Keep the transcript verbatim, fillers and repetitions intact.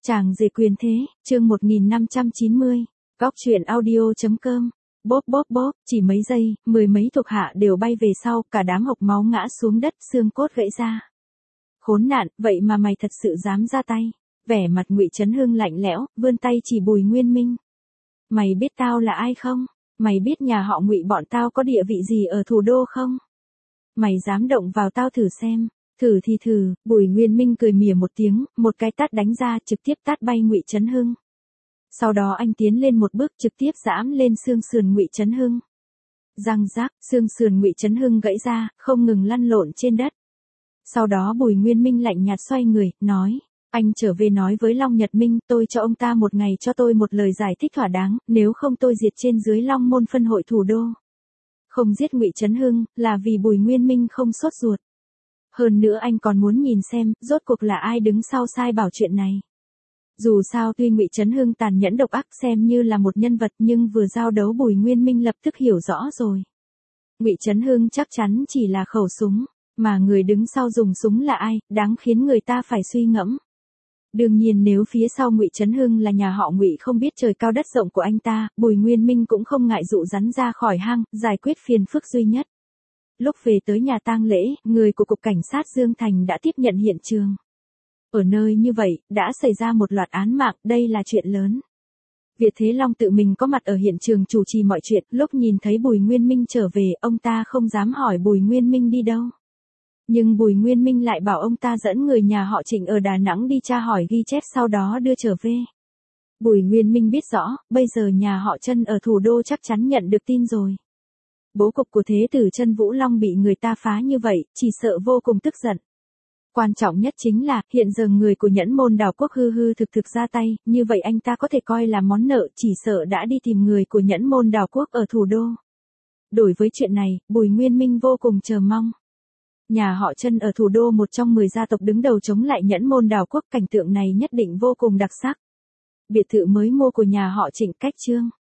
Chàng rể quyền thế, chương một nghìn năm trăm chín mươi, góc truyện audio.com, bốp bốp bốp, chỉ mấy giây, mười mấy thuộc hạ đều bay về sau, cả đám hộc máu ngã xuống đất, xương cốt gãy ra. Khốn nạn, vậy mà mày thật sự dám ra tay. Vẻ mặt Ngụy Chấn Hưng lạnh lẽo, vươn tay chỉ Bùi Nguyên Minh. Mày biết tao là ai không? Mày biết nhà họ Ngụy bọn tao có địa vị gì ở thủ đô không? Mày dám động vào tao thử xem. Thử thì thử, Bùi Nguyên Minh cười mỉa một tiếng, một cái tát đánh ra trực tiếp tát bay Ngụy Chấn Hưng. Sau đó anh tiến lên một bước trực tiếp giẫm lên xương sườn Ngụy Chấn Hưng. Răng rác, xương sườn Ngụy Chấn Hưng gãy ra, không ngừng lăn lộn trên đất. Sau đó Bùi Nguyên Minh lạnh nhạt xoay người, nói, anh trở về nói với Long Nhật Minh, tôi cho ông ta một ngày cho tôi một lời giải thích thỏa đáng, nếu không tôi diệt trên dưới Long Môn phân hội thủ đô. Không giết Ngụy Chấn Hưng, là vì Bùi Nguyên Minh không sốt ruột. Hơn nữa anh còn muốn nhìn xem, rốt cuộc là ai đứng sau sai bảo chuyện này. Dù sao tuy Ngụy Chấn Hưng tàn nhẫn độc ác xem như là một nhân vật nhưng vừa giao đấu Bùi Nguyên Minh lập tức hiểu rõ rồi. Ngụy Chấn Hưng chắc chắn chỉ là khẩu súng, mà người đứng sau dùng súng là ai, đáng khiến người ta phải suy ngẫm. Đương nhiên nếu phía sau Ngụy Chấn Hưng là nhà họ Ngụy không biết trời cao đất rộng của anh ta, Bùi Nguyên Minh cũng không ngại dụ rắn ra khỏi hang, giải quyết phiền phức duy nhất. Lúc về tới nhà tang lễ, người của Cục Cảnh sát Dương Thành đã tiếp nhận hiện trường. Ở nơi như vậy, đã xảy ra một loạt án mạng, đây là chuyện lớn. Việt Thế Long tự mình có mặt ở hiện trường chủ trì mọi chuyện, lúc nhìn thấy Bùi Nguyên Minh trở về, ông ta không dám hỏi Bùi Nguyên Minh đi đâu. Nhưng Bùi Nguyên Minh lại bảo ông ta dẫn người nhà họ Trịnh ở Đà Nẵng đi tra hỏi ghi chép sau đó đưa trở về. Bùi Nguyên Minh biết rõ, bây giờ nhà họ Trân ở thủ đô chắc chắn nhận được tin rồi. Bố cục của thế tử Trân Vũ Long bị người ta phá như vậy, chỉ sợ vô cùng tức giận. Quan trọng nhất chính là, hiện giờ người của Nhẫn Môn Đảo Quốc hư hư thực thực ra tay, như vậy anh ta có thể coi là món nợ, chỉ sợ đã đi tìm người của Nhẫn Môn Đảo Quốc ở thủ đô. Đối với chuyện này, Bùi Nguyên Minh vô cùng chờ mong. Nhà họ Trân ở thủ đô một trong mười gia tộc đứng đầu chống lại Nhẫn Môn Đảo Quốc, cảnh tượng này nhất định vô cùng đặc sắc. Biệt thự mới mua của nhà họ Trịnh cách Trương,